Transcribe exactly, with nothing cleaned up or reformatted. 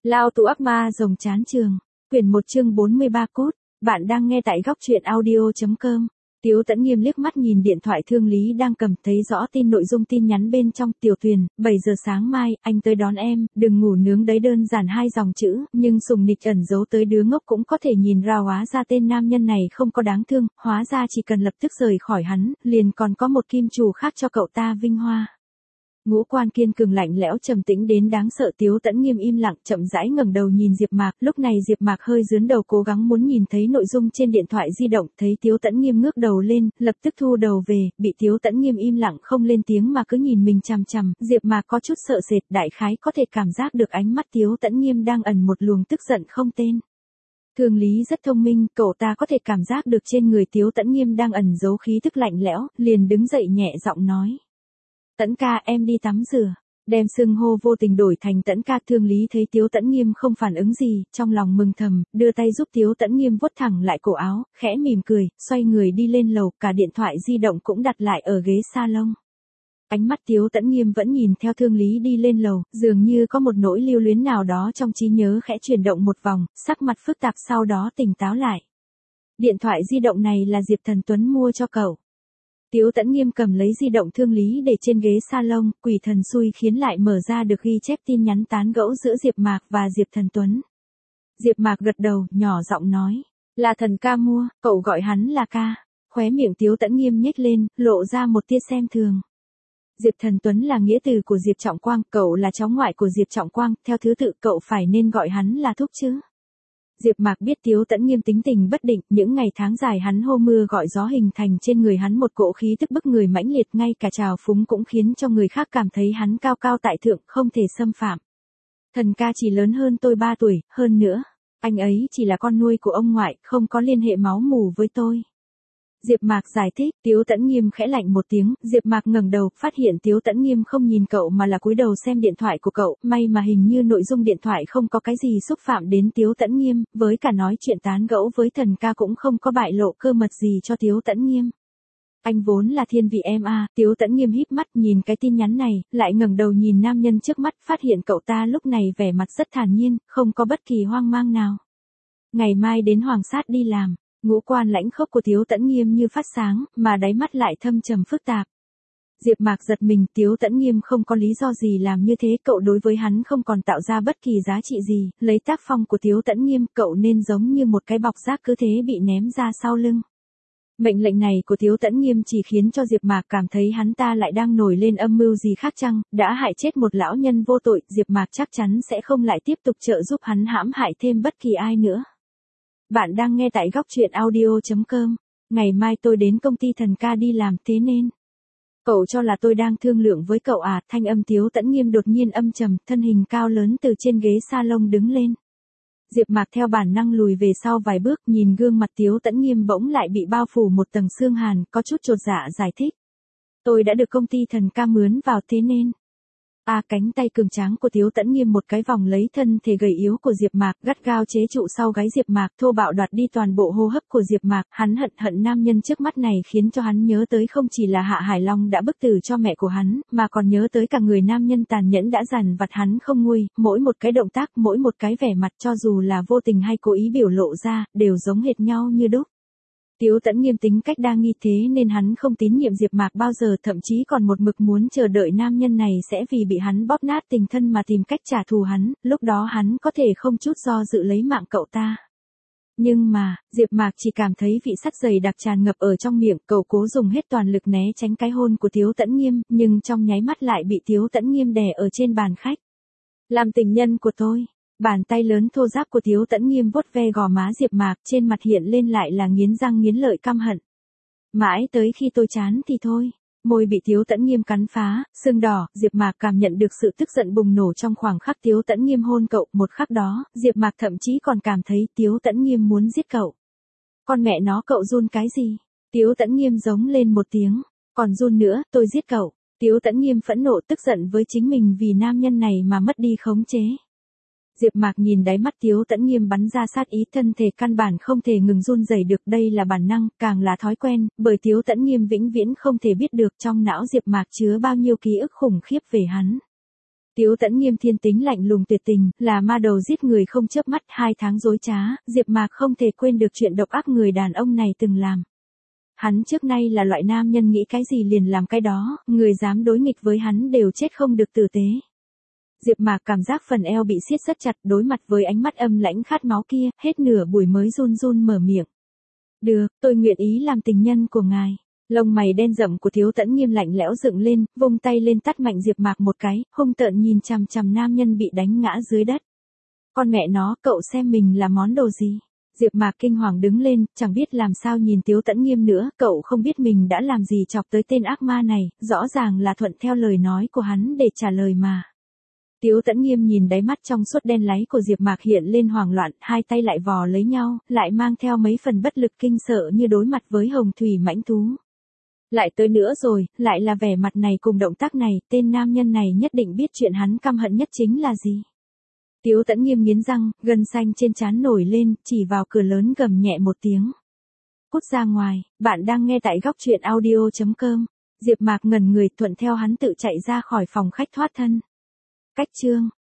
Lao tù ác ma rồng chán trường. Quyển một chương bốn mươi ba cốt. Bạn đang nghe tại góc truyện audio.com. Tiếu Tẫn Nghiêm liếc mắt nhìn điện thoại Thương Lý đang cầm, thấy rõ tin nội dung tin nhắn bên trong. Tiểu Tuyền, bảy giờ sáng mai, anh tới đón em, đừng ngủ nướng đấy, đơn giản hai dòng chữ, nhưng sùng nịch ẩn giấu tới đứa ngốc cũng có thể nhìn ra, hóa ra tên nam nhân này không có đáng thương, hóa ra chỉ cần lập tức rời khỏi hắn, liền còn có một kim chủ khác cho cậu ta vinh hoa. Ngũ quan kiên cường lạnh lẽo trầm tĩnh đến đáng sợ. Tiếu Tẫn Nghiêm im lặng, chậm rãi ngẩng đầu nhìn Diệp Mạc. Lúc này Diệp Mạc hơi giương đầu, cố gắng muốn nhìn thấy nội dung trên điện thoại di động. Thấy Tiếu Tẫn Nghiêm ngước đầu lên, lập tức thu đầu về. Bị Tiếu Tẫn Nghiêm im lặng không lên tiếng mà cứ nhìn mình chằm chằm, Diệp Mạc có chút sợ sệt, đại khái có thể cảm giác được ánh mắt Tiếu Tẫn Nghiêm đang ẩn một luồng tức giận không tên. Thương Lý rất thông minh, cậu ta có thể cảm giác được trên người Tiếu Tẫn Nghiêm đang ẩn giấu khí tức lạnh lẽo, liền đứng dậy nhẹ giọng nói: Tẫn ca, em đi tắm rửa. Đem xưng hô vô tình đổi thành Tẫn ca. Thương Lý thấy Tiếu Tẫn Nghiêm không phản ứng gì, trong lòng mừng thầm, đưa tay giúp Tiếu Tẫn Nghiêm vuốt thẳng lại cổ áo, khẽ mỉm cười, xoay người đi lên lầu, cả điện thoại di động cũng đặt lại ở ghế salon. Ánh mắt Tiếu Tẫn Nghiêm vẫn nhìn theo Thương Lý đi lên lầu, dường như có một nỗi lưu luyến nào đó trong trí nhớ khẽ chuyển động một vòng, sắc mặt phức tạp, sau đó tỉnh táo lại. Điện thoại di động này là Diệp Thần Tuấn mua cho cậu. Tiếu Tẫn Nghiêm cầm lấy di động Thương Lý để trên ghế salon, quỷ thần xui khiến lại mở ra được ghi chép tin nhắn tán gẫu giữa Diệp Mạc và Diệp Thần Tuấn. Diệp Mạc gật đầu, nhỏ giọng nói: Là Thần ca mua, cậu gọi hắn là ca. Khóe miệng Tiếu Tẫn Nghiêm nhếch lên, lộ ra một tia xem thường. Diệp Thần Tuấn là nghĩa từ của Diệp Trọng Quang, cậu là cháu ngoại của Diệp Trọng Quang, theo thứ tự cậu phải nên gọi hắn là thúc chứ. Diệp Mạc biết Tiếu Tẫn Nghiêm tính tình bất định, những ngày tháng dài hắn hô mưa gọi gió, hình thành trên người hắn một cỗ khí tức bức người mãnh liệt, ngay cả trào phúng cũng khiến cho người khác cảm thấy hắn cao cao tại thượng, không thể xâm phạm. Thần ca chỉ lớn hơn tôi ba tuổi, hơn nữa, anh ấy chỉ là con nuôi của ông ngoại, không có liên hệ máu mủ với tôi. Diệp Mạc giải thích. Tiếu Tẫn Nghiêm khẽ lạnh một tiếng, Diệp Mạc ngẩng đầu, phát hiện Tiếu Tẫn Nghiêm không nhìn cậu mà là cúi đầu xem điện thoại của cậu, may mà hình như nội dung điện thoại không có cái gì xúc phạm đến Tiếu Tẫn Nghiêm, với cả nói chuyện tán gẫu với Thần ca cũng không có bại lộ cơ mật gì cho Tiếu Tẫn Nghiêm. Anh vốn là thiên vị em à. Tiếu Tẫn Nghiêm híp mắt nhìn cái tin nhắn này, lại ngẩng đầu nhìn nam nhân trước mắt, phát hiện cậu ta lúc này vẻ mặt rất thản nhiên, không có bất kỳ hoang mang nào. Ngày mai đến Hoàng Sát đi làm. Ngũ quan lãnh khốc của Tiếu Tẫn Nghiêm như phát sáng, mà đáy mắt lại thâm trầm phức tạp. Diệp Mạc giật mình, Tiếu Tẫn Nghiêm không có lý do gì làm như thế, cậu đối với hắn không còn tạo ra bất kỳ giá trị gì, lấy tác phong của Tiếu Tẫn Nghiêm, cậu nên giống như một cái bọc rác cứ thế bị ném ra sau lưng. Mệnh lệnh này của Tiếu Tẫn Nghiêm chỉ khiến cho Diệp Mạc cảm thấy hắn ta lại đang nổi lên âm mưu gì khác chăng, đã hại chết một lão nhân vô tội, Diệp Mạc chắc chắn sẽ không lại tiếp tục trợ giúp hắn hãm hại thêm bất kỳ ai nữa. Bạn đang nghe tại góc truyện audio.com. Ngày mai tôi đến công ty Thần ca đi làm, thế nên cậu cho là tôi đang thương lượng với cậu à? Thanh âm Tiếu Tẫn Nghiêm đột nhiên âm trầm, thân hình cao lớn từ trên ghế salon đứng lên. Diệp Mạc theo bản năng lùi về sau vài bước, nhìn gương mặt Tiếu Tẫn Nghiêm bỗng lại bị bao phủ một tầng sương hàn, có chút chột dạ giải thích: Tôi đã được công ty Thần ca mướn vào, thế nên. A à, cánh tay cường tráng của Tiếu Tẫn Nghiêm một cái vòng lấy thân thể gầy yếu của Diệp Mạc, gắt gao chế trụ sau gáy Diệp Mạc, thô bạo đoạt đi toàn bộ hô hấp của Diệp Mạc, hắn hận hận nam nhân trước mắt này, khiến cho hắn nhớ tới không chỉ là Hạ Hải Long đã bức tử cho mẹ của hắn, mà còn nhớ tới cả người nam nhân tàn nhẫn đã dằn vặt hắn không nguôi, mỗi một cái động tác, mỗi một cái vẻ mặt, cho dù là vô tình hay cố ý biểu lộ ra, đều giống hệt nhau như đúc. Tiếu Tẫn Nghiêm tính cách đa nghi, thế nên hắn không tín nhiệm Diệp Mạc bao giờ, thậm chí còn một mực muốn chờ đợi nam nhân này sẽ vì bị hắn bóp nát tình thân mà tìm cách trả thù hắn, lúc đó hắn có thể không chút do dự lấy mạng cậu ta. Nhưng mà, Diệp Mạc chỉ cảm thấy vị sắt dày đặc tràn ngập ở trong miệng, cậu cố dùng hết toàn lực né tránh cái hôn của Tiếu Tẫn Nghiêm, nhưng trong nháy mắt lại bị Tiếu Tẫn Nghiêm đè ở trên bàn khách. Làm tình nhân của tôi. Bàn tay lớn thô ráp của Tiếu Tẫn Nghiêm vuốt ve gò má Diệp Mạc, trên mặt hiện lên lại là nghiến răng nghiến lợi căm hận. Mãi tới khi tôi chán thì thôi. Môi bị Tiếu Tẫn Nghiêm cắn phá, sưng đỏ, Diệp Mạc cảm nhận được sự tức giận bùng nổ trong khoảng khắc Tiếu Tẫn Nghiêm hôn cậu, một khắc đó, Diệp Mạc thậm chí còn cảm thấy Tiếu Tẫn Nghiêm muốn giết cậu. Con mẹ nó, cậu run cái gì? Tiếu Tẫn Nghiêm giống lên một tiếng, còn run nữa, tôi giết cậu. Tiếu Tẫn Nghiêm phẫn nộ tức giận với chính mình vì nam nhân này mà mất đi khống chế. Diệp Mạc nhìn đáy mắt Tiếu Tẫn Nghiêm bắn ra sát ý, thân thể căn bản không thể ngừng run rẩy được, đây là bản năng, càng là thói quen, bởi Tiếu Tẫn Nghiêm vĩnh viễn không thể biết được trong não Diệp Mạc chứa bao nhiêu ký ức khủng khiếp về hắn. Tiếu Tẫn Nghiêm thiên tính lạnh lùng tuyệt tình, là ma đầu giết người không chớp mắt, hai tháng dối trá, Diệp Mạc không thể quên được chuyện độc ác người đàn ông này từng làm. Hắn trước nay là loại nam nhân nghĩ cái gì liền làm cái đó, người dám đối nghịch với hắn đều chết không được tử tế. Diệp Mạc cảm giác phần eo bị siết rất chặt, đối mặt với ánh mắt âm lãnh khát máu kia, hết nửa buổi mới run run mở miệng. Được, tôi nguyện ý làm tình nhân của ngài. Lông mày đen rậm của Tiếu Tẫn Nghiêm lạnh lẽo dựng lên, vung tay lên tát mạnh Diệp Mạc một cái, hung tợn nhìn chằm chằm nam nhân bị đánh ngã dưới đất. Con mẹ nó, cậu xem mình là món đồ gì? Diệp Mạc kinh hoàng đứng lên, chẳng biết làm sao nhìn Tiếu Tẫn Nghiêm nữa, cậu không biết mình đã làm gì chọc tới tên ác ma này, rõ ràng là thuận theo lời nói của hắn để trả lời mà. Tiếu Tẫn Nghiêm nhìn đáy mắt trong suốt đen láy của Diệp Mạc hiện lên hoảng loạn, hai tay lại vò lấy nhau, lại mang theo mấy phần bất lực kinh sợ như đối mặt với hồng thủy mãnh thú. Lại tới nữa rồi, lại là vẻ mặt này cùng động tác này, tên nam nhân này nhất định biết chuyện hắn căm hận nhất chính là gì. Tiếu Tẫn Nghiêm nghiến răng, gân xanh trên trán nổi lên, chỉ vào cửa lớn gầm nhẹ một tiếng. Cút ra ngoài, bạn đang nghe tại góc truyện audio chấm com. Diệp Mạc ngẩn người thuận theo hắn tự chạy ra khỏi phòng khách thoát thân. Cách chương